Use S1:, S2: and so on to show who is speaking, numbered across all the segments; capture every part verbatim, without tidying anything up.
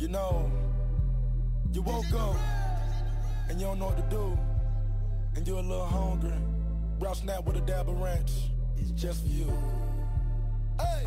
S1: You know, you woke up and you don't know what to do, and you're a little hungry. Brown snap with a dab of ranch, it's just for you. Hey!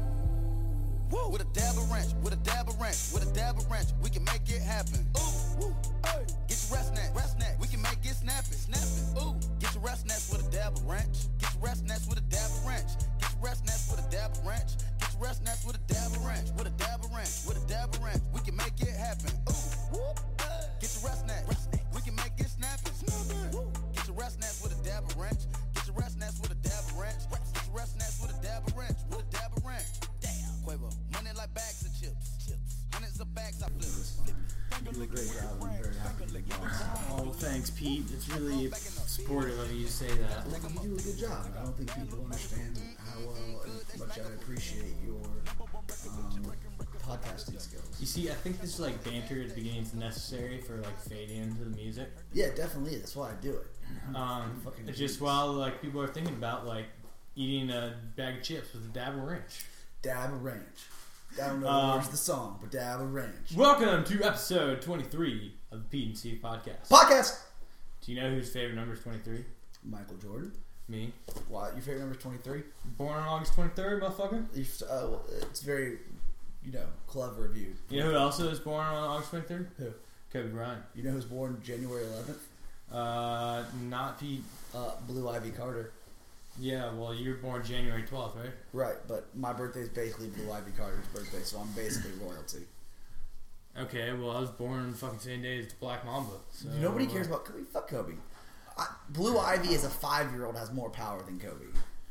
S2: Woo. With a dab of ranch, with a dab of ranch, with a dab of ranch, we can make it happen. Ooh, woo, hey. Get your rest snacks, rest snacks, we can make it snapping, snapping. Ooh, get your rest snacks with a dab of ranch. Get your rest snacks with a dab of ranch. Get your rest snacks with a dab of ranch. Get your rest snacks with a dab of ranch. With a dab of ranch, with a dab of ranch, we can make it happen. Ooh, woo, hey. Get your rest snacks, rest snacks, we can make it snapping, snapping. Woo. Get your rest snacks with a dab of ranch. Get your rest snacks with a dab of ranch. Get your rest snacks with a dab of ranch. With a dab of ranch. Quavo, money like bags of chips, chips. Hundreds of bags I flip.
S3: You do a great job. I'm very happy to be on.
S4: Oh, thanks, Pete. It's really supportive of you to say that.
S3: You do a good job. I don't think people understand how well and much I appreciate your um, podcasting skills.
S4: You see, I think this like banter at the beginning is necessary for like fading into the music.
S3: Yeah, it definitely is. That's why I do it.
S4: Um, it's just while like people are thinking about like eating a bag of chips with a dab of ranch.
S3: Dab of ranch. I don't know
S4: Um,
S3: the words of the song, but dab of ranch.
S4: Welcome to episode twenty-three of the Pete and Steve podcast.
S3: Podcast!
S4: Do you know whose favorite number is twenty-three?
S3: Michael Jordan.
S4: Me.
S3: Why? Your favorite number is twenty-three?
S4: Born on August twenty-third, motherfucker.
S3: Uh, well, it's very, you know, clever of you.
S4: You know who else was born on August twenty-third?
S3: Who?
S4: Kobe Bryant.
S3: You know who's born January eleventh?
S4: Uh, not Pete.
S3: Uh, Blue Ivy Carter.
S4: Yeah, well, you were born January twelfth, right?
S3: Right, but my birthday is basically Blue Ivy Carter's birthday, so I'm basically royalty.
S4: Okay, well, I was born the fucking same day as the Black Mamba. So,
S3: Nobody cares about Kobe. Fuck Kobe. I, Blue Ivy as a five-year-old has more power than Kobe.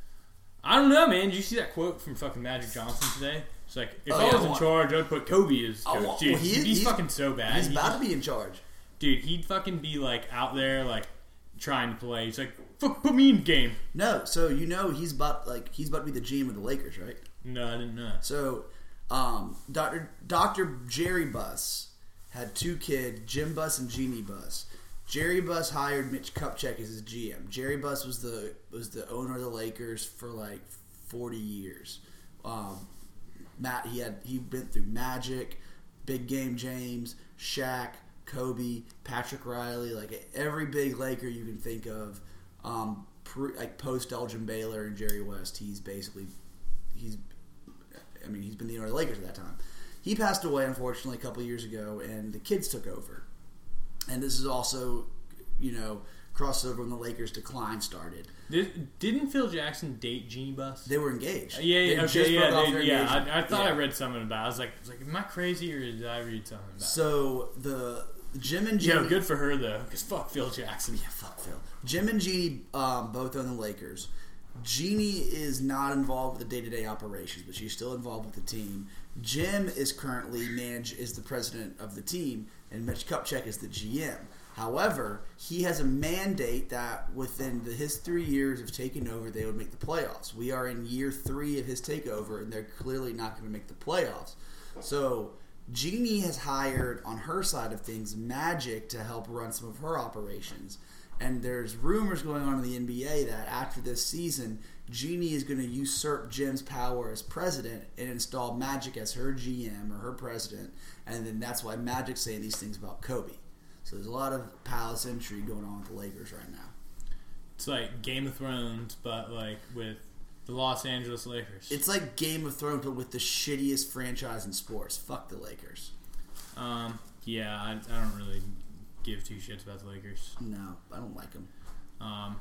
S4: I don't know, man. Did you see that quote from fucking Magic Johnson today? It's like, if
S3: Oh,
S4: I
S3: yeah,
S4: was
S3: I
S4: in
S3: want-
S4: charge, I'd put Kobe as
S3: I
S4: coach.
S3: want-
S4: Dude,
S3: well, he is-
S4: he's,
S3: he's-
S4: fucking so bad.
S3: He's
S4: He
S3: about
S4: just-
S3: to be in charge.
S4: Dude, he'd fucking be like out there, like trying to play. He's like, fuck, put me in the game.
S3: No, so you know he's about like he's about to be the G M of the Lakers, right?
S4: No, I didn't know.
S3: So, um, Doctor Doctor Jerry Buss had two kids, Jim Buss and Jeannie Buss. Jerry Buss hired Mitch Kupchak as his G M. Jerry Buss was the was the owner of the Lakers for like forty years. Um, Matt, he had he been through Magic, Big Game James, Shaq, Kobe, Patrick Riley, like every big Laker you can think of. Um, pre, like post Elgin Baylor and Jerry West, he's basically he's. I mean, he's been the owner of the Lakers at that time. He passed away, unfortunately, a couple of years ago, and the kids took over. And this is also, you know, crossover when the Lakers' decline started.
S4: Did, didn't Phil Jackson date Jeannie Buss?
S3: They were engaged.
S4: Uh, yeah, yeah,
S3: They
S4: okay,
S3: just broke
S4: yeah,
S3: off
S4: they,
S3: their
S4: yeah.
S3: engagement.
S4: I, I thought
S3: Yeah.
S4: I read something about it. I was like, I was like, am I crazy or did I read something about it?
S3: So the Jim and Jeannie.
S4: Yo, good for her though, because fuck Phil Jackson.
S3: Yeah, fuck Phil. Jim and Jeannie um, both own the Lakers. Jeannie is not involved with the day-to-day operations, but she's still involved with the team. Jim is currently manage is the president of the team, and Mitch Kupchak is the G M. However, he has a mandate that within the, his three years of taking over, they would make the playoffs. We are in year three of his takeover, and they're clearly not going to make the playoffs. So Jeannie has hired, on her side of things, Magic to help run some of her operations. And there's rumors going on in the N B A that after this season, Jeannie is going to usurp Jim's power as president and install Magic as her G M or her president. And then that's why Magic's saying these things about Kobe. So there's a lot of palace intrigue going on with the Lakers right now.
S4: It's like Game of Thrones, but like with the Los Angeles Lakers.
S3: It's like Game of Thrones, but with the shittiest franchise in sports. Fuck the Lakers.
S4: Um, yeah, I, I don't really give two shits about the Lakers.
S3: No, I don't like them.
S4: Um,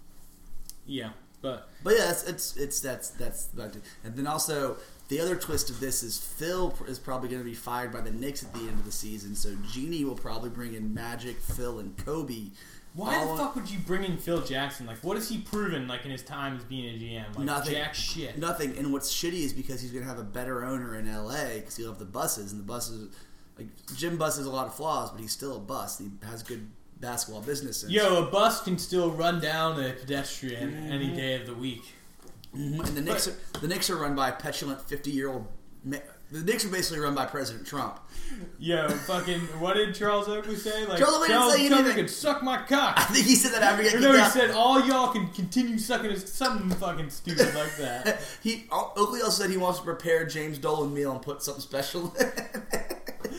S4: yeah, but
S3: But yeah, it's it's, it's that's that's and then also the other twist of this is Phil is probably going to be fired by the Knicks at the end of the season, so Jeannie will probably bring in Magic, Phil, and Kobe.
S4: why
S3: all
S4: the fuck would you bring in Phil Jackson? Like, what has he proven like in his time as being a G M? Like,
S3: Nothing.
S4: jack shit.
S3: Nothing. And what's shitty is because he's going to have a better owner in L A because he'll have the buses, and the buses, like Jim Buss has a lot of flaws, but he's still a bus. He has good basketball business sense.
S4: Yo, a bus can still run down a pedestrian mm-hmm. any day of the week.
S3: Mm-hmm. And the Knicks, are, the Knicks are run by a petulant fifty-year-old. The Knicks are basically run by President Trump.
S4: Yo, fucking, what did Charles Oakley say? Like,
S3: Charles Oakley didn't
S4: tell,
S3: say
S4: tell
S3: anything.
S4: me can suck my cock.
S3: I think he said that after he got
S4: Or
S3: kicked
S4: no, he
S3: out.
S4: said all y'all can continue sucking his something fucking stupid like that.
S3: he Oakley also said he wants to prepare James Dolan meal and put something special in it.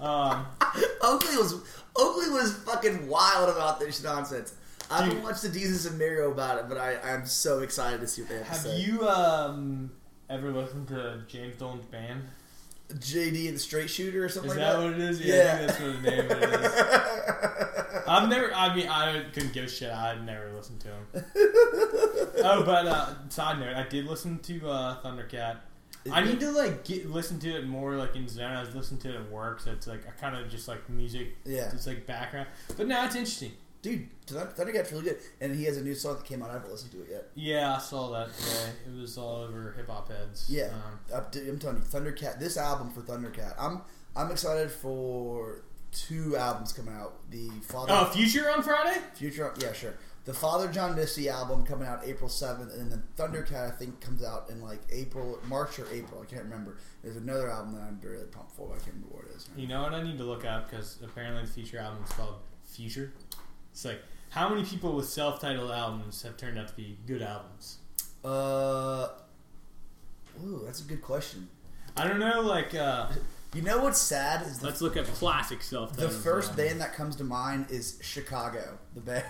S4: Um,
S3: Oakley was Oakley was fucking wild about this nonsense. I haven't
S4: Dude.
S3: watched the Deezus and Miro about it, but I, I'm so excited to see what they have,
S4: have
S3: to say.
S4: you um, ever listened to James Dolan's band?
S3: J D and the Straight Shooter or something
S4: Is
S3: like
S4: that
S3: that?
S4: what it is? Yeah,
S3: Yeah.
S4: I think that's what the name of it is. I've never, I mean, I couldn't give a shit. I'd never listened to him. Oh, but uh, side note, I did listen to uh, Thundercat. I need to like get listen to it more like in zone. I was listening to it at work, so it's like I kind of just like music.
S3: Yeah.
S4: It's like background. But now it's interesting.
S3: Dude, Thund- Thundercat's really good. And he has a new song that came out. I haven't listened to it yet.
S4: Yeah, I saw that today. It was all over hip hop heads.
S3: Yeah.
S4: Um,
S3: I'm I'm telling you, Thundercat, this album for Thundercat, I'm I'm excited for two albums coming out. The Father...
S4: oh, Future on Friday?
S3: Future, yeah, sure. The Father John Misty album coming out April seventh, and then the Thundercat, I think, comes out in like April, March or April. I can't remember. There's another album that I'm really pumped for, but I can't remember what it is.
S4: You know what I need to look up? Because apparently the Future album is called Future. It's like, how many people with self-titled albums have turned out to be good albums?
S3: Uh, ooh, that's a good question.
S4: I don't know, like, uh,
S3: You know what's sad is the,
S4: let's look at classic
S3: the
S4: self-titled
S3: first
S4: albums.
S3: band that comes to mind is Chicago, the band.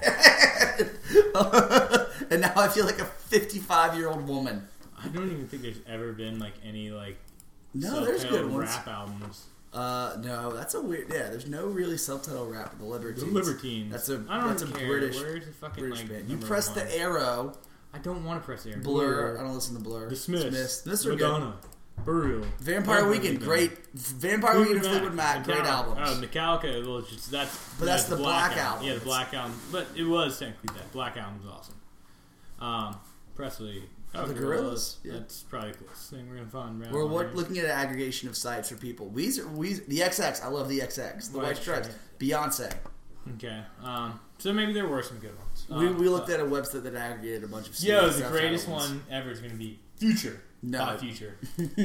S3: And now I feel like a fifty-five-year-old woman.
S4: I don't even think there's ever been, like, any, like,
S3: No, there's
S4: self-titled
S3: good ones.
S4: rap albums.
S3: Uh, no, that's a weird. Yeah, there's no really self-titled rap. The Libertines.
S4: The Libertines.
S3: That's a
S4: I don't
S3: that's a
S4: care.
S3: British
S4: Where's the fucking,
S3: British
S4: like,
S3: band. You
S4: number
S3: press
S4: one?
S3: the arrow.
S4: I don't want to press the arrow.
S3: Blur. I don't listen to Blur.
S4: The Smiths.
S3: Smiths. Smiths are good.
S4: Madonna. Burial.
S3: Vampire Weekend, great. Vampire Weekend and Fleetwood Mac, great albums.
S4: Oh, Metallica, well, just, that's
S3: But that's
S4: yeah,
S3: the Black Album.
S4: Yeah, the Black Album. But it was technically that. Black Album was awesome. Um, Presley. Oh,
S3: The
S4: Gorillaz.
S3: Gorillaz, yeah.
S4: That's probably the closest thing we're going to find. around
S3: We're
S4: here.
S3: what, looking at an aggregation of sites for people. Weezer, Weezer, the X X. I love the X X. The
S4: White
S3: White Stripes. Beyonce.
S4: Okay. Um, so maybe there were some good ones.
S3: We,
S4: Um,
S3: we looked
S4: but-
S3: at a website that aggregated a bunch of.
S4: Yo, the
S3: self-titled
S4: greatest
S3: ones.
S4: one ever is going to be Future.
S3: No.
S4: By Future.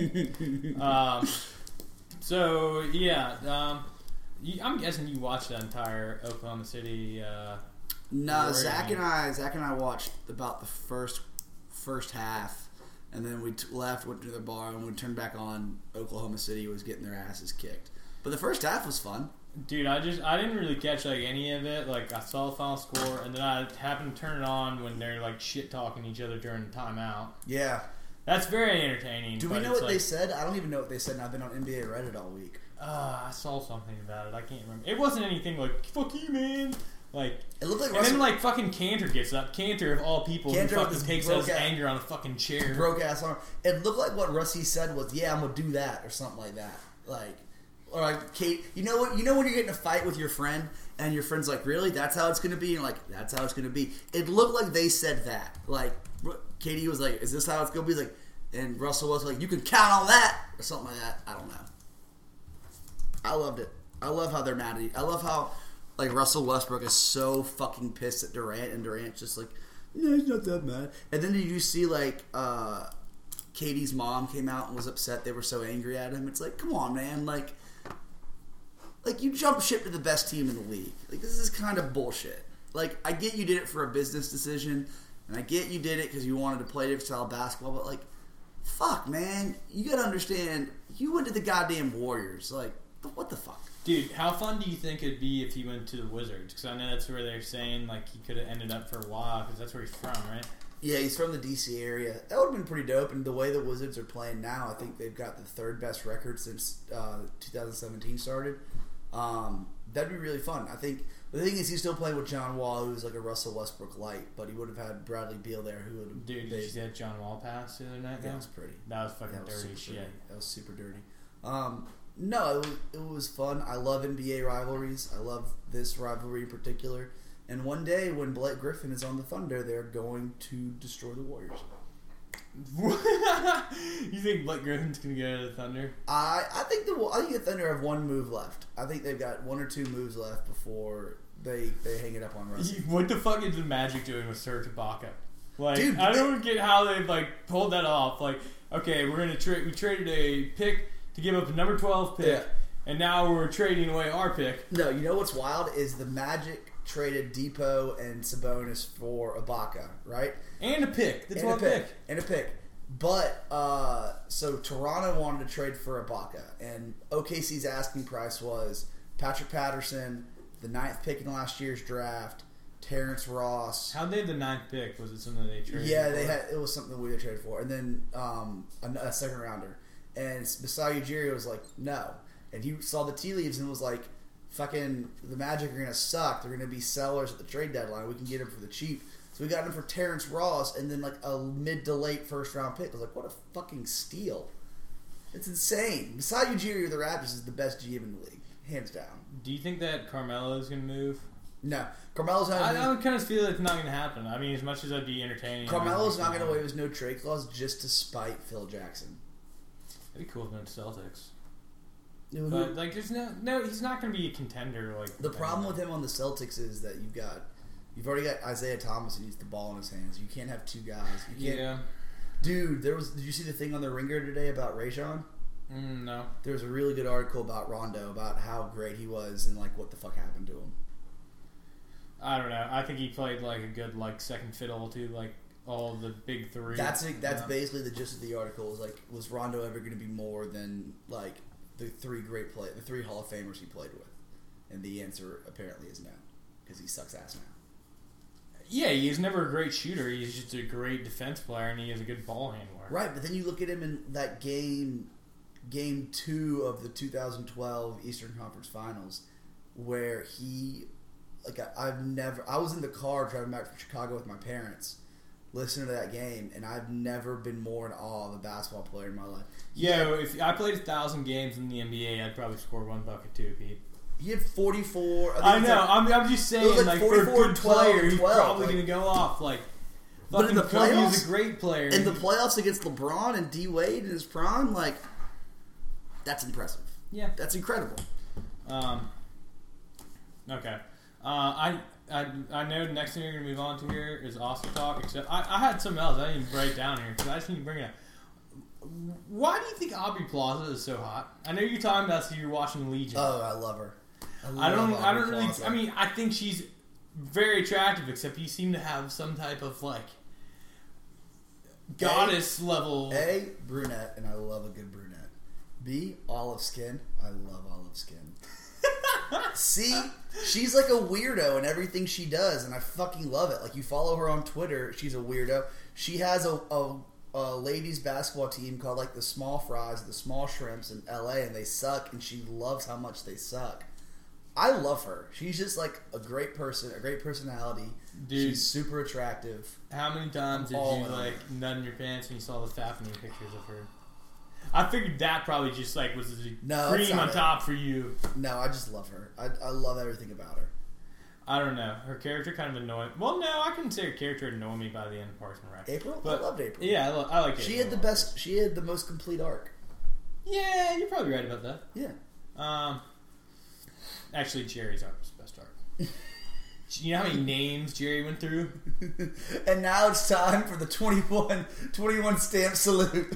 S4: um, so, yeah. Um, you, I'm guessing you watched that entire Oklahoma City. Uh,
S3: No,
S4: Warrior
S3: Zach
S4: game.
S3: and I, Zach and I watched about the first first half, and then we t- left, went to the bar, and when we turned back on, Oklahoma City was getting their asses kicked. But the first half was fun.
S4: Dude, I just I didn't really catch like any of it. Like I saw the final score, and then I happened to turn it on when they're like shit talking each other during the timeout.
S3: Yeah.
S4: That's very entertaining.
S3: Do we
S4: but
S3: know it's
S4: what
S3: what they said? I don't even know what they said. And I've been on N B A Reddit all week.
S4: Uh, I saw something about it. I can't remember. It wasn't anything like "fuck you, man." Like,
S3: It looked like
S4: and
S3: Russell
S4: then like fucking Cantor gets up. Cantor of all people,
S3: Cantor
S4: who
S3: with
S4: fucking
S3: his
S4: takes
S3: broke
S4: his
S3: ass-
S4: anger on a fucking chair.
S3: broke ass arm. It looked like what Russie said was, "Yeah, I'm gonna do that" or something like that. Like, or like Kate, you know what? You know when you're getting in a fight with your friend, and your friend's like, "Really? That's how it's gonna be?" And you're like, "That's how it's gonna be." It looked like they said that. Like, Katie was like, "Is this how it's gonna be?" Like, and Russell was like, "You can count on that," or something like that. I don't know. I loved it. I love how they're mad at you. I love how like Russell Westbrook is so fucking pissed at Durant, and Durant's just like, "No, he's not that mad." And then did you see like uh, Katie's mom came out and was upset they were so angry at him? It's like, come on, man, like, like you jump ship to the best team in the league. Like this is kind of bullshit. Like I get you did it for a business decision, and I get you did it because you wanted to play different style of basketball, but like, fuck, man, you gotta understand. You went to the goddamn Warriors, like. What the fuck?
S4: Dude, how fun do you think it'd be if he went to the Wizards? Because I know that's where they're saying like he could have ended up for a while because that's where he's from, right?
S3: Yeah, he's from the D C area. That would have been pretty dope. And the way the Wizards are playing now, I think they've got the third best record since uh, twenty seventeen started. Um, that'd be really fun. I think the thing is he's still playing with John Wall, who's like a Russell Westbrook light, but he would have had Bradley Beal there, who would have.
S4: Dude, did you see that John Wall pass the other night?
S3: That
S4: though?
S3: was pretty.
S4: That was fucking
S3: That was
S4: dirty
S3: super
S4: shit.
S3: dirty. That was super dirty. Um, no, it was, it was fun. I love N B A rivalries. I love this rivalry in particular. And one day when Blake Griffin is on the Thunder, they're going to destroy the Warriors.
S4: You think Blake Griffin's gonna go to the Thunder?
S3: I I think the I think the Thunder have one move left. I think they've got one or two moves left before they they hang it up on Russ.
S4: What the fuck is the Magic doing with Serge Ibaka? Like,
S3: Dude,
S4: I
S3: they-
S4: don't get how they like pulled that off. Like, okay, we're gonna trade. We traded a pick to give up a number twelve pick,
S3: Yeah.
S4: and now we're trading away our pick.
S3: No, you know what's wild is the Magic traded Depot and Sabonis for Ibaka, right?
S4: And a pick. That's
S3: and
S4: one
S3: a pick.
S4: pick.
S3: And a pick. But, uh, so Toronto wanted to trade for Ibaka, and O K C's asking price was Patrick Patterson, the ninth pick in last year's draft, Terrence Ross.
S4: How they had the ninth pick? Was it something they traded?
S3: Yeah,
S4: for?
S3: they had. It was something we had traded for, and then um, a, a second rounder. And Masai Ujiri was like, no, and he saw the tea leaves and was like, fucking the Magic are gonna suck. They're gonna be sellers at the trade deadline. We can get him for the cheap. So we got him for Terrence Ross, and then like a mid to late first round pick. I was like, what a fucking steal! It's insane. Masai Ujiri of the Raptors is the best G M in the league, hands down.
S4: Do you think that Carmelo is gonna move?
S3: No, Carmelo's not.
S4: I,
S3: Gonna
S4: I would kind of feel it's not going to happen. I mean, as much as I'd be entertaining,
S3: Carmelo's not going to waive his no trade clause just to spite Phil Jackson.
S4: It'd be cool if he went to Celtics.
S3: Who-
S4: But like, there's no, no, he's not going to be a contender. Like
S3: The problem with him on the Celtics is that you've got, you've already got Isaiah Thomas who needs the ball in his hands. You can't have two guys. You can't,
S4: yeah,
S3: dude. There was. Did you see the thing on the Ringer today about Rajon?
S4: mm, no,
S3: There was a really good article about Rondo about how great he was and like what the fuck happened to him.
S4: I don't know. I think he played like a good like second fiddle to like all the big three.
S3: That's it, that's
S4: yeah.
S3: basically the gist of the article. Was like, was Rondo ever going to be more than like the three great play, the three Hall of Famers he played with? And the answer apparently is no, because he sucks ass now.
S4: Yeah, he's never a great shooter. He's just a great defense player, and he is a good ball handler.
S3: Right, but then you look at him in that game, game two of the two thousand twelve Eastern Conference Finals, where he, like, I, I've never, I was in the car driving back from Chicago with my parents, listening to that game, and I've never been more in awe of a basketball player in my life.
S4: Yeah, if I played a thousand games in the N B A, I'd probably score one bucket too, Pete.
S3: He had forty-four. think
S4: I
S3: it's
S4: know.
S3: like-
S4: I'm, I'm just saying,
S3: like
S4: like, for a
S3: forty-four,
S4: good
S3: twelve,
S4: player, he's
S3: twelve,
S4: probably
S3: like-
S4: going to go off. Like,
S3: But in
S4: fucking
S3: the
S4: Kobe
S3: playoffs-
S4: is a great player.
S3: in the playoffs against LeBron and D Wade in his prime, like, that's impressive.
S4: yeah.
S3: That's incredible.
S4: Um. Okay. Uh, I, I I know the next thing you're going to move on to here is Oscar talk. Except I, I had something else I didn't even break down here because I just need to bring it up. Why do you think Aubrey Plaza is so hot? I know you're talking about so you're watching Legion.
S3: Oh, I love her. I, love
S4: I don't. I
S3: Aubrey
S4: don't really.
S3: Plaza.
S4: I mean, I think she's very attractive. Except you seem to have some type of like goddess level.
S3: A, brunette, and I love a good brunette. B, olive skin. I love olive skin. C, she's like a weirdo in everything she does, and I fucking love it. Like, you follow her on Twitter, she's a weirdo. She has a, a, a ladies basketball team called, like, the Small Fries, the Small Shrimps in L A, and they suck, and she loves how much they suck. I love her. She's just, like, a great person, a great personality.
S4: Dude.
S3: She's super attractive.
S4: How many times did
S3: All
S4: you
S3: in.
S4: like nut in your pants when you saw the Fafney pictures of her? I figured that probably just like was the
S3: No, that's
S4: cream
S3: not
S4: on
S3: it.
S4: top for you.
S3: No, I just love her. I, I love everything about her.
S4: I don't know. Her character kind of annoyed. Well, no, I couldn't say her character annoyed me by the end of Parks and Rec.
S3: April?
S4: But-
S3: I loved April.
S4: Yeah, I, lo- I like it.
S3: She had the best. She had the most complete arc.
S4: Yeah, you're probably right about that.
S3: Yeah.
S4: Um, actually, Jerry's arc was the best arc. You know how many names Jerry went through?
S3: And now it's time for the twenty-one, twenty-one stamp salute.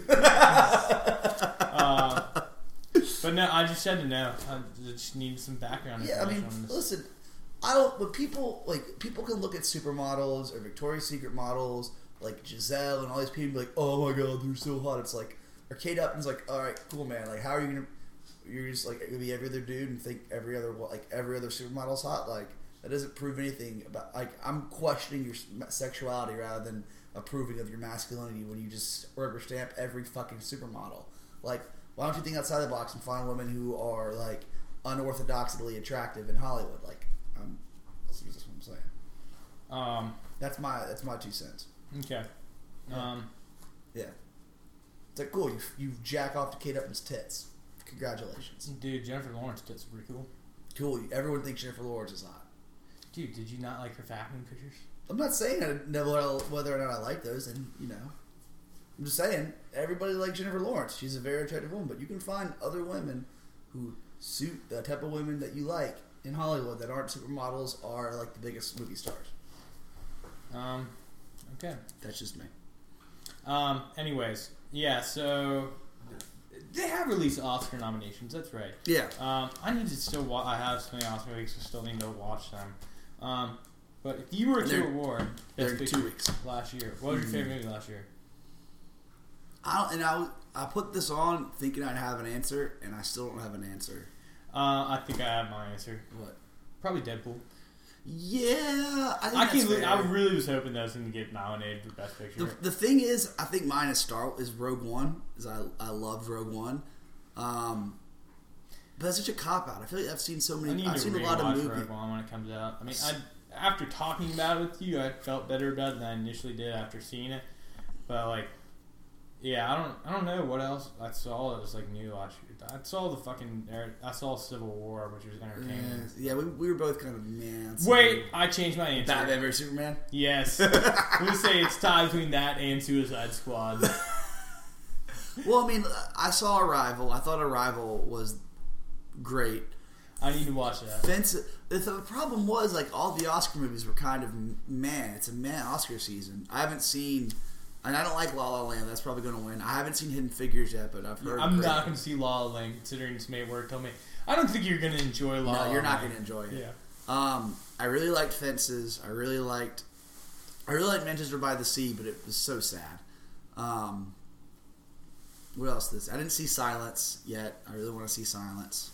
S4: uh, but no, I just had to know. I just needed some background
S3: Yeah, I mean,
S4: information on this.
S3: listen, I don't. But people like people can look at supermodels or Victoria's Secret models like Giselle and all these people and be like, oh my god, they're so hot. It's like, or Kate Upton's like, all right, cool, man. Like, how are you gonna? You're just like gonna be every other dude and think every other like every other supermodel's hot. Like, that doesn't prove anything about. Like, I'm questioning your sexuality rather than approving of your masculinity when you just rubber stamp every fucking supermodel. Like, why don't you think outside the box and find women who are like unorthodoxly attractive in Hollywood? Like, um, that's just what I'm saying.
S4: Um,
S3: That's my that's my two cents.
S4: okay.
S3: Yeah.
S4: Um,
S3: Yeah, it's like, cool. You you jack off to Kate Upton's tits. Congratulations.
S4: dude, Jennifer Lawrence did pretty cool.
S3: Cool. Everyone thinks Jennifer Lawrence is hot.
S4: Dude, did you not like her Fafney pictures?
S3: I'm not saying I know whether or not I like those, and you know, I'm just saying everybody likes Jennifer Lawrence. She's a very attractive woman, but you can find other women who suit the type of women that you like in Hollywood that aren't supermodels or like the biggest movie stars.
S4: Um, okay.
S3: That's just me.
S4: Um, anyways, yeah, so they have released Oscar nominations, that's right.
S3: Yeah.
S4: Um, I need to still watch, I have so many Oscar weeks, I still need to watch them. Um, but if you were to
S3: They're-
S4: award
S3: they're
S4: Best
S3: in
S4: Picture
S3: two weeks.
S4: last year, what was your favorite movie last year?
S3: I don't, and I I put this on thinking I'd have an answer, and I still don't have an answer.
S4: Uh, I think I have my answer.
S3: What?
S4: Probably Deadpool.
S3: Yeah, I think
S4: I
S3: that's
S4: can.
S3: fair.
S4: I really was hoping that was going to get nominated for Best Picture.
S3: The, the thing is, I think mine is Star is Rogue One, is I I loved Rogue One, um, but that's such a cop out. I feel like I've seen so
S4: I
S3: many.
S4: need
S3: I've
S4: to
S3: seen a
S4: rewatch
S3: lot of movies.
S4: Rogue One when it comes out. I mean, I, after talking about it with you, I felt better about it than I initially did after seeing it. But like, yeah, I don't, I don't know what else I saw that was like new last year. I saw the fucking, I saw Civil War, which was entertaining.
S3: Yeah, we, we were both kind of man.
S4: Wait, I changed my answer.
S3: Batman versus Superman.
S4: Yes, I'm gonna say it's time between that and Suicide Squad.
S3: Well, I mean, I saw Arrival. I thought Arrival was great.
S4: I need to watch that.
S3: Fence. The, the problem was like all the Oscar movies were kind of man. It's a man Oscar season. I haven't seen, and I don't like La La Land. That's probably going to win. I haven't seen Hidden Figures yet, but I've heard.
S4: I'm
S3: great
S4: not going to see La La Land considering Smate Work told me. I don't think you're going to enjoy La La Land.
S3: No, you're not going to enjoy it.
S4: Yeah.
S3: Um, I really liked Fences. I really liked. I really liked Manchester by the Sea, but it was so sad. Um, what else? This I didn't see Silence yet. I really want to see Silence.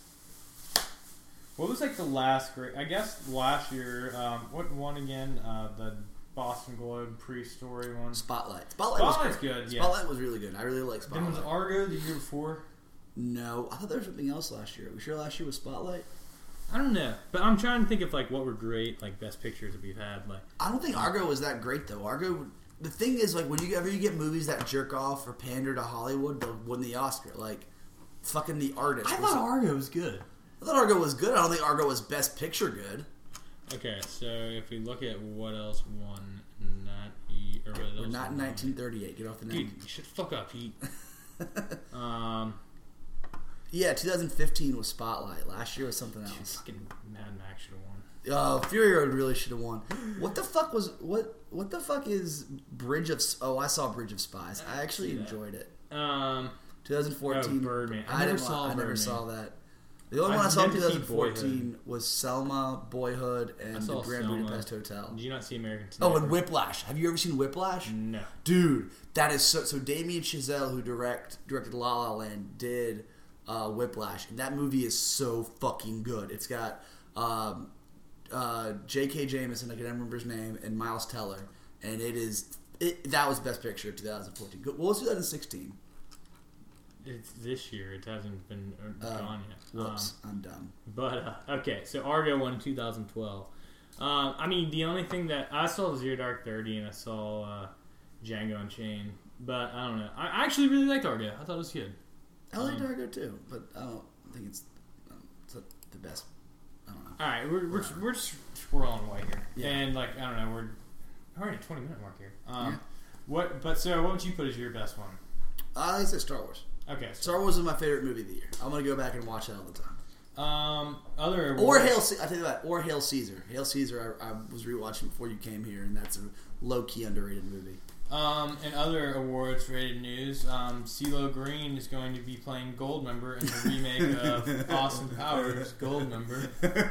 S4: What was like the last great? I guess last year. Um, what one again? Uh, the Boston Globe pre-story one.
S3: Spotlight. Spotlight
S4: Spotlight's
S3: was great.
S4: good. Yeah.
S3: Spotlight was really good. I really like
S4: Then
S3: Spotlight.
S4: was Argo the year before?
S3: No, I thought there was something else last year. Are we sure last year was Spotlight?
S4: I don't know, but I'm trying to think of like what were great like best pictures that we've had. Like
S3: I don't think Argo was that great though. Argo. The thing is, like, when you ever you get movies that jerk off or pander to Hollywood, they'll win the Oscar. Like, fucking The Artist.
S4: I
S3: was
S4: thought
S3: a-
S4: Argo was good.
S3: I thought Argo was good. I don't think Argo was Best Picture good.
S4: Okay, so if we look at what else won that year, or what
S3: We're
S4: else
S3: not in
S4: won-
S3: nineteen thirty-eight. Get off the
S4: Dude,
S3: name.
S4: you should fuck up, Pete. um,
S3: Yeah, twenty fifteen was Spotlight. Last year was something else.
S4: fucking Mad Max should have won.
S3: Oh, Fury Road really should have won. What the fuck was what? What the fuck is Bridge of? Oh, I saw Bridge of Spies. I actually
S4: see that.
S3: enjoyed it.
S4: Um,
S3: twenty fourteen.
S4: Oh, Birdman. I
S3: I,
S4: never
S3: didn't,
S4: saw
S3: I never
S4: Birdman.
S3: saw that. The only
S4: I
S3: one I saw in
S4: meant to see
S3: twenty fourteen was Selma, Boyhood,
S4: I
S3: and
S4: saw
S3: the Grand
S4: Selma.
S3: Budapest Hotel.
S4: Did you not see American
S3: Oh,
S4: Sniper?
S3: and Whiplash. Have you ever seen Whiplash?
S4: No.
S3: Dude, that is so. So Damien Chazelle, who direct directed La La Land, did uh, Whiplash, and that movie is so fucking good. It's got um, uh, J K. Jameson, I can never remember his name, and Miles Teller, and it is it. That was Best Picture of twenty fourteen. What was twenty sixteen?
S4: It's this year. It hasn't been uh,
S3: Uh,
S4: gone yet.
S3: Whoops,
S4: Um,
S3: I'm dumb.
S4: But uh, okay, so Argo won in two thousand twelve. Um, I mean, the only thing that I saw was Zero Dark Thirty, and I saw uh, Django Unchained. But I don't know. I actually really liked Argo. I thought it was good.
S3: I like
S4: Um,
S3: Dargo too, but I don't think it's, um, it's not the best. I don't know.
S4: All right, we're we're, we're just swirling away here,
S3: Yeah.
S4: and like I don't know, we're already at twenty minute mark here. Um,
S3: Yeah.
S4: What? But so, what would you put as your best one?
S3: I think it's Star Wars.
S4: Okay, so,
S3: Star Wars is my favorite movie of the year. I'm gonna go back and watch it all the time.
S4: um, other
S3: Or
S4: awards-
S3: Hail, Ce- I tell you what, or Hail Caesar. Hail Caesar, I, I was rewatching before you came here, and that's a low key underrated movie.
S4: Um, and other awards related news, um, CeeLo Green is going to be playing Goldmember in the remake of Austin Powers Goldmember.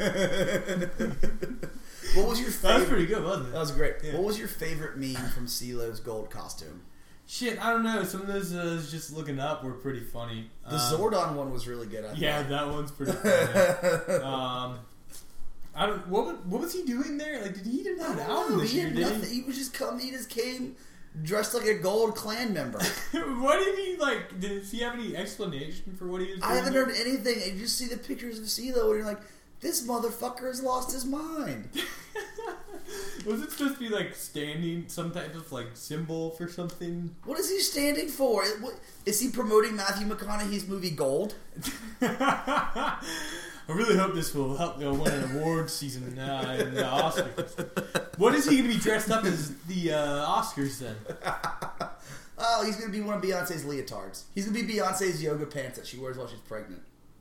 S3: What was your favorite?
S4: That was pretty good, wasn't it?
S3: That was great.
S4: Yeah.
S3: What was your favorite meme from CeeLo's gold costume?
S4: Shit, I don't know. Some of those uh, just looking up were pretty funny.
S3: The
S4: Um,
S3: Zordon one was really good. I
S4: Yeah,
S3: thought.
S4: that one's pretty funny. um, I don't. What was, what was he doing there? Like, did he even
S3: I
S4: have an
S3: don't
S4: album
S3: know.
S4: this
S3: He
S4: year?
S3: had
S4: Did
S3: nothing. He was just come. He just came dressed like a gold clan member.
S4: he? What did he like? Did he have any explanation for what he was doing?
S3: I haven't
S4: there?
S3: heard anything. And you just see the pictures of CeeLo, and you're like, this motherfucker has lost his mind.
S4: Was it supposed to be like standing some type of like symbol for something?
S3: What is he standing for? What, is he promoting Matthew McConaughey's movie Gold?
S4: I really hope this will help me win an award season uh, in the Oscars. What is he going to be dressed up as the uh, Oscars then?
S3: Oh, he's going to be one of Beyonce's leotards. He's going to be Beyonce's yoga pants that she wears while she's pregnant.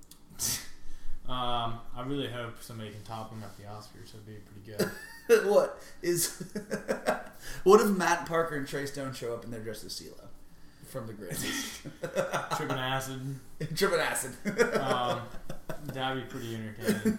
S4: Um, I really hope somebody can top him at the Oscars. That'd be pretty good.
S3: What is? What if Matt Parker and Trey Stone show up and they're dressed as CeeLo from the Grizzlies?
S4: Tripping acid.
S3: Tripping acid.
S4: Um, that'd be pretty entertaining.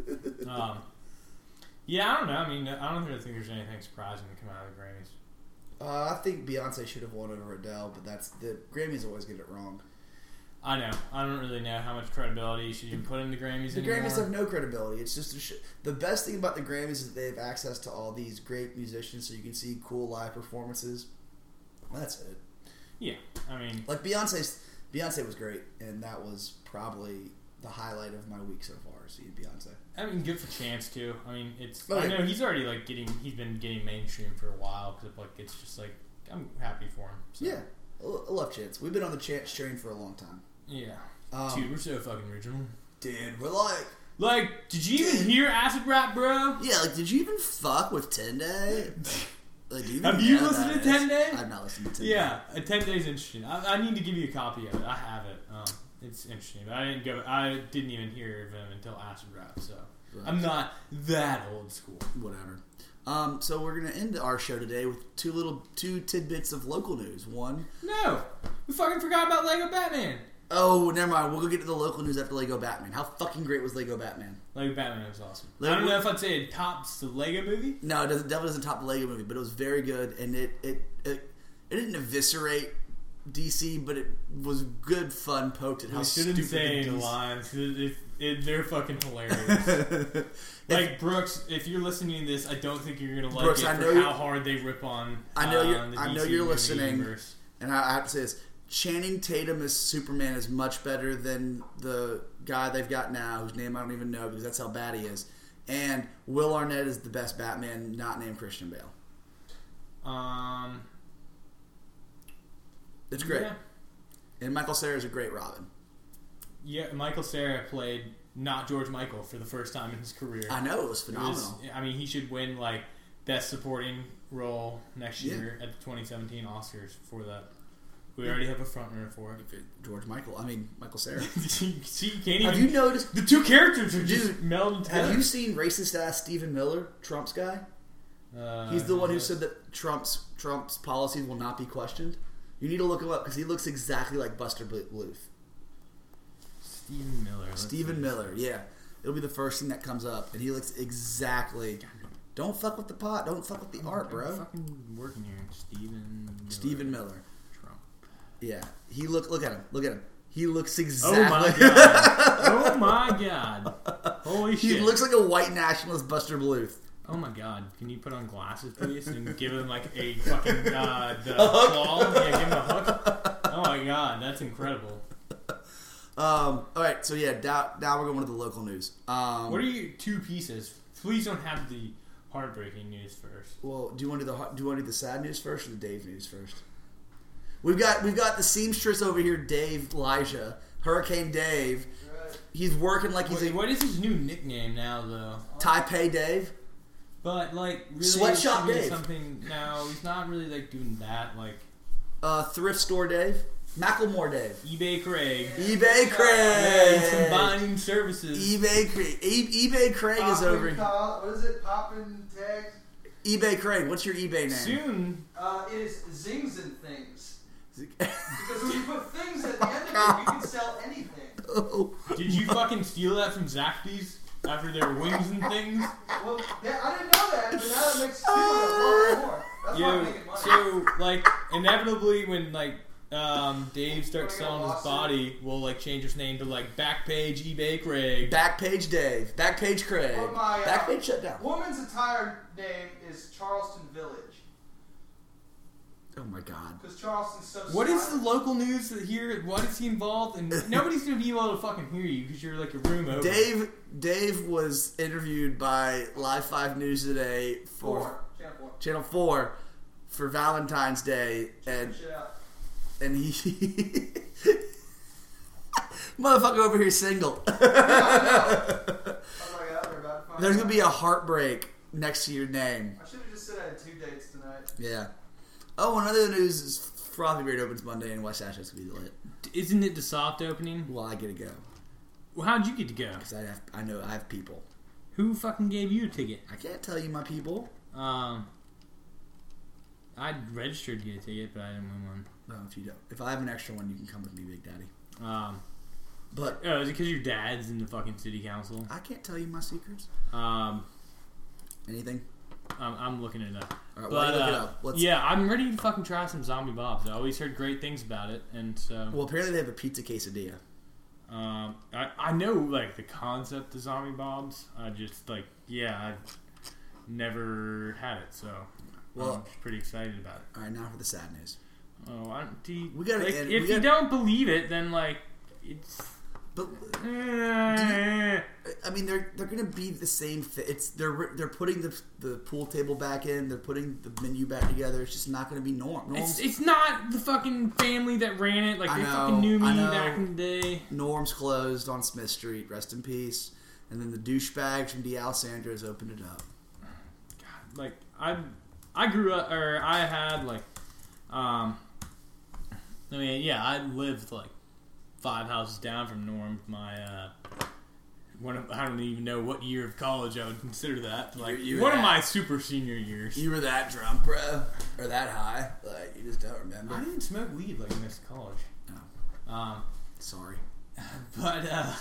S4: Um, yeah, I don't know. I mean, I don't really think there's anything surprising to come out of the Grammys.
S3: Uh, I think Beyonce should have won over Adele, but that's the Grammys always get it wrong.
S4: I know. I don't really know how much credibility you should even put in the Grammys
S3: The
S4: anymore.
S3: Grammys have no credibility. It's just a sh- the best thing about the Grammys is that they have access to all these great musicians, so you can see cool live performances. That's it.
S4: Yeah, I mean,
S3: Like Beyonce's, Beyonce was great, and that was probably the highlight of my week so far. Seeing Beyonce.
S4: I mean, good for Chance too. I mean, it's.
S3: Oh,
S4: I
S3: yeah.
S4: know he's already like getting. He's been getting mainstream for a while because like it's just like I'm happy for him. So.
S3: Yeah, I love Chance. We've been on the Chance train for a long time.
S4: Yeah.
S3: Um,
S4: Dude, we're so fucking original.
S3: Dude, we're like,
S4: Like, did you even hear Acid Rap, bro?
S3: yeah, like, did you even fuck with ten Day? Like, do you even
S4: Have
S3: know
S4: you
S3: what
S4: listened
S3: that
S4: to
S3: is?
S4: ten Day?
S3: I've not listened to ten
S4: Yeah, a ten Day's interesting. I, I need to give you a copy of it. I have it. Um, it's interesting, but I didn't go. I didn't even hear of him until Acid Rap, so
S3: Right.
S4: I'm not that old school.
S3: Day. Whatever. Um, so we're gonna end our show today with two little two tidbits of local news. One,
S4: No, we fucking forgot about Lego Batman.
S3: oh, never mind. We'll go get to the local news after Lego Batman. How fucking great was Lego Batman?
S4: Lego Batman was awesome.
S3: Lego-
S4: I don't know if I'd say it tops the Lego movie.
S3: No, it doesn't. Definitely doesn't top the Lego movie, but it was very good, and it it it, it didn't eviscerate D C, but it was good fun poked at how
S4: We
S3: stupid
S4: shouldn't say
S3: the
S4: any
S3: D C
S4: lines. It, it, it, they're fucking hilarious. Like Brooks, if you're listening to this, I don't think you're gonna like
S3: Brooks,
S4: it
S3: I
S4: for
S3: know you-
S4: how hard they rip on.
S3: I know
S4: uh,
S3: you're.
S4: the
S3: I
S4: D
S3: know
S4: C
S3: you're
S4: movie
S3: listening,
S4: universe.
S3: and I, I have to say this: Channing Tatum as Superman is much better than the guy they've got now, whose name I don't even know because that's how bad he is. And Will Arnett is the best Batman, not named Christian Bale.
S4: Um,
S3: It's great,
S4: Yeah,
S3: and Michael Cera is a great Robin.
S4: yeah. Michael Cera played not George Michael for the first time in his career.
S3: I know it was
S4: It was-
S3: phenomenal.
S4: I mean, he should win like best supporting role next
S3: Yeah.
S4: year at the twenty seventeen Oscars for that. We already have a front runner for it.
S3: George Michael, I mean Michael Cera.
S4: See, you can't even.
S3: Have you noticed?
S4: the two characters are just
S3: Dude,
S4: melded together.
S3: Have you seen racist ass Stephen Miller, Trump's guy?
S4: Uh,
S3: He's the one who
S4: yes.
S3: said that Trump's Trump's policies will not be questioned. You need to look him up because he looks exactly like Buster Bluth.
S4: Stephen Miller. let's
S3: Stephen
S4: see.
S3: Miller, yeah. It'll be the first thing that comes up, and he looks exactly. Don't fuck with the pot. Don't fuck with the art,
S4: I'm
S3: bro.
S4: fucking working here. Stephen Miller.
S3: Stephen Miller.
S4: Trump.
S3: Yeah, he look. Look at him. Look at him. He looks
S4: Oh
S3: exactly.
S4: my god. Oh my god. Holy
S3: He
S4: shit.
S3: looks like a white nationalist, Buster Bluth.
S4: Oh my god. Can you put on glasses, please, and give him like a fucking uh, the claw? Yeah, give him a hook. Oh my god, that's incredible.
S3: Um. All right. So yeah. Now, now we're going to the local news. Um.
S4: What are your two pieces? Please don't have the heartbreaking news first.
S3: Well, do you want to do the do you want to do the sad news first or the Dave news first? We've got we've got the seamstress over here, Dave Elijah, Hurricane Dave. He's working like he's
S4: Wait,
S3: a
S4: what is his new nickname now, though?
S3: Taipei Dave.
S4: But like, really,
S3: Sweatshop
S4: should be
S3: Dave.
S4: Something. No, he's not really like doing that. Like
S3: Uh, thrift store Dave. Macklemore Dave.
S4: eBay Craig.
S3: eBay
S4: Yeah,
S3: Craig.
S4: he's combining services.
S3: eBay Craig. E- eBay Craig is over.
S5: Call, what is it? Poppin' tags?
S3: eBay Craig. What's your eBay name?
S4: Soon,
S5: Uh, it is Zings and Things.
S3: Soon.
S5: Because when you put things at the end of it, you can sell anything.
S3: oh.
S4: did you fucking steal that from Zaxby's after their wings and things?
S5: Well, yeah, I didn't know that, but now that makes stealing a lot more. That's why I'm
S4: Yeah.
S5: making money.
S4: So like, inevitably, when like um, Dave starts
S5: Wanna get a
S4: selling his
S5: lawsuit?
S4: body, we'll like change his name to like Backpage eBay Craig.
S3: Backpage Dave. Backpage Craig.
S5: Or my, uh,
S3: Backpage shut down.
S5: Woman's attire name is Charleston Village.
S3: Oh my god.
S5: Because Charleston's so
S4: What is the
S5: silent.
S4: local news here? What is he involved in? Nobody's gonna be able to fucking hear you because you're like a room over.
S3: Dave Dave was interviewed by Live five News Today for
S5: Four. Channel four.
S3: Channel four for Valentine's Day, and
S5: Shit out.
S3: and he motherfucker over here single.
S5: I'm like out there about to find
S3: There's
S5: out.
S3: gonna be a heartbreak next to your name.
S5: I should have just said I had two dates tonight.
S3: Yeah. Oh, another news is Frothy Beard opens Monday, and West Asheville's gonna be lit.
S4: Isn't it the soft opening?
S3: Well, I get to go
S4: Well, how'd you get to go?
S3: because I have I know I have people.
S4: Who fucking gave you a ticket?
S3: I can't tell you my people.
S4: Um, I registered to get a ticket, but I didn't win one.
S3: No, if you don't, if I have an extra one, you can come with me, Big Daddy.
S4: Um,
S3: But
S4: oh, is it because your dad's in the fucking city council?
S3: I can't tell you my secrets.
S4: Um,
S3: Anything?
S4: I'm, I'm looking it up.
S3: All right,
S4: but,
S3: while you look
S4: uh,
S3: it up, let's-
S4: yeah, I'm ready to fucking try some zombie bobs. I always heard great things about it, and so.
S3: Well, apparently they have a pizza quesadilla.
S4: Um, I I know like the concept of zombie bobs. I just like yeah, I've never had it, so
S3: Well-
S4: I'm pretty excited about it.
S3: All right, now for the sad news.
S4: Oh, I don't. Do you,
S3: We gotta
S4: like,
S3: end-
S4: if
S3: we
S4: you
S3: gotta-
S4: don't believe it, then like it's.
S3: But
S4: eh.
S3: I mean, they're they're gonna be the same. Fi- it's they're they're putting the the pool table back in. They're putting the menu back together. It's just not gonna be norm. Norm's,
S4: It's, it's not the fucking family that ran it. Like
S3: I
S4: they
S3: know,
S4: fucking knew
S3: I
S4: me
S3: know.
S4: back in the day.
S3: Norm's closed on Smith Street. Rest in peace. And then the douchebags from D'Alessandro's opened it up.
S4: Like I, I grew up, or I had like, um, I mean, yeah, I lived like five houses down from Norm. My uh, one of, I don't even know what year of college I would consider that. Like
S3: You- you
S4: one of
S3: had-
S4: my super senior years.
S3: You were that drunk, bro, or that high? Like you just don't remember.
S4: I didn't smoke weed like in this college.
S3: No,
S4: Um,
S3: sorry.
S4: but uh,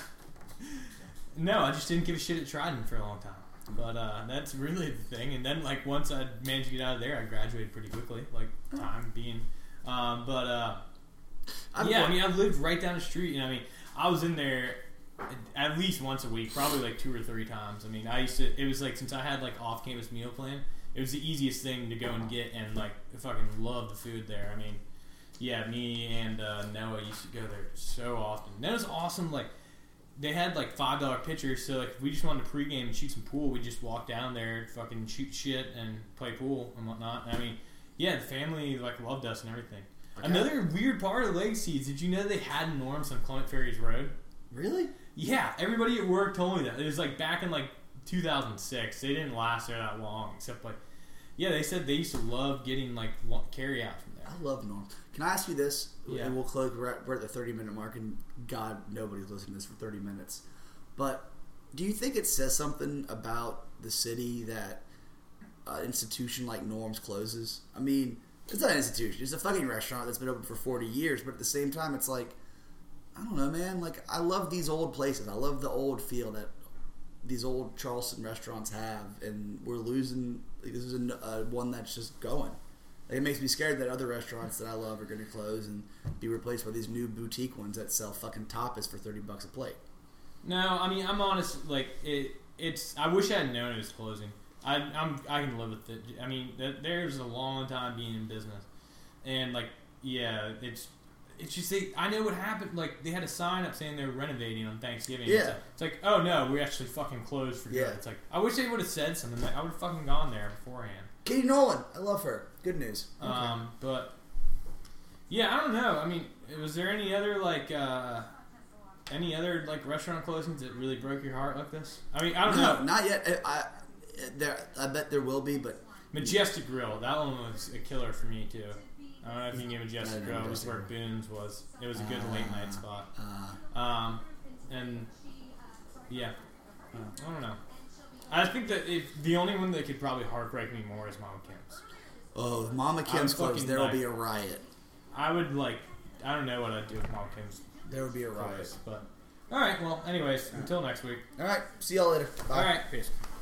S4: no, I just didn't give a shit at Trident for a long time. But uh, that's really the thing. And then, like, once I managed to get out of there, I graduated pretty quickly, like, time being. Um, but, uh,
S3: I've
S4: yeah, I
S3: worked-
S4: mean, I lived right down the street. And, I mean, I was in there at least once a week, probably, like, two or three times. I mean, I used to, it was, like, since I had, like, off-campus meal plan, it was the easiest thing to go and get. And, like, I fucking love the food there. I mean, yeah, me and uh, Noah used to go there so often. And that was awesome, like, they had like five dollar pitchers, so like if we just wanted to pregame and shoot some pool, we just walk down there, fucking shoot shit and play pool and whatnot. And I mean, yeah, the family like loved us and everything.
S3: Okay.
S4: Another weird part of Legacy is, did you know they had Norms on Clement Ferries Road?
S3: Really?
S4: Yeah, everybody at work told me that. It was like back in like two thousand six. They didn't last there that long, except like, yeah, they said they used to love getting like carry out from there.
S3: I love Norm. Can I ask you this?
S4: Yeah.
S3: And we'll close. We're at, we're at the thirty minute mark, and God, nobody's listening to this for thirty minutes. But do you think it says something about the city that an institution like Norm's closes? I mean, it's not an institution. It's a fucking restaurant that's been open for forty years. But at the same time, it's like, I don't know, man. Like, I love these old places. I love the old feel that these old Charleston restaurants have, and we're losing. Like, this is a, uh, one that's just going. Like, it makes me scared that other restaurants that I love are going to close and be replaced by these new boutique ones that sell fucking tapas for thirty bucks a plate.
S4: No, I mean, I'm honest. Like it, it's. I wish I had known it was closing. I, I'm. I can live with it. I mean, th- there's a long time being in business, and like, yeah, it's. It's just they. I know what happened. Like they had a sign up saying they were renovating on Thanksgiving.
S3: Yeah.
S4: It's like, it's like, oh no, we actually fucking closed for good.
S3: Yeah.
S4: It's like I wish they would have said something. Like I would have fucking gone there beforehand.
S3: Katie Nolan, I love her. Good news. Okay.
S4: Um, but yeah, I don't know. I mean, was there any other like uh, any other like restaurant closings that really broke your heart like this? I mean, I don't
S3: no,
S4: know.
S3: not yet. I, I, there, I bet there will be, but
S4: Majestic Grill, that one was a killer for me too. I don't know if you can get
S3: I
S4: Majestic
S3: know
S4: Grill. It was
S3: Majestic
S4: where Boone's was. It was a good
S3: Uh,
S4: late night spot.
S3: uh,
S4: Um, and yeah, I don't know. I think that if the only one that could probably heartbreak me more is Mama Kim's.
S3: oh, if Mama Kim's
S4: fucking
S3: closed, there will
S4: like-
S3: be a riot.
S4: I would like. I don't know what I'd do if Mama Kim's
S3: There will be a riot.
S4: closed, but all right. Well, anyways, until next week.
S3: All right, see y'all later. Bye.
S4: All right, peace.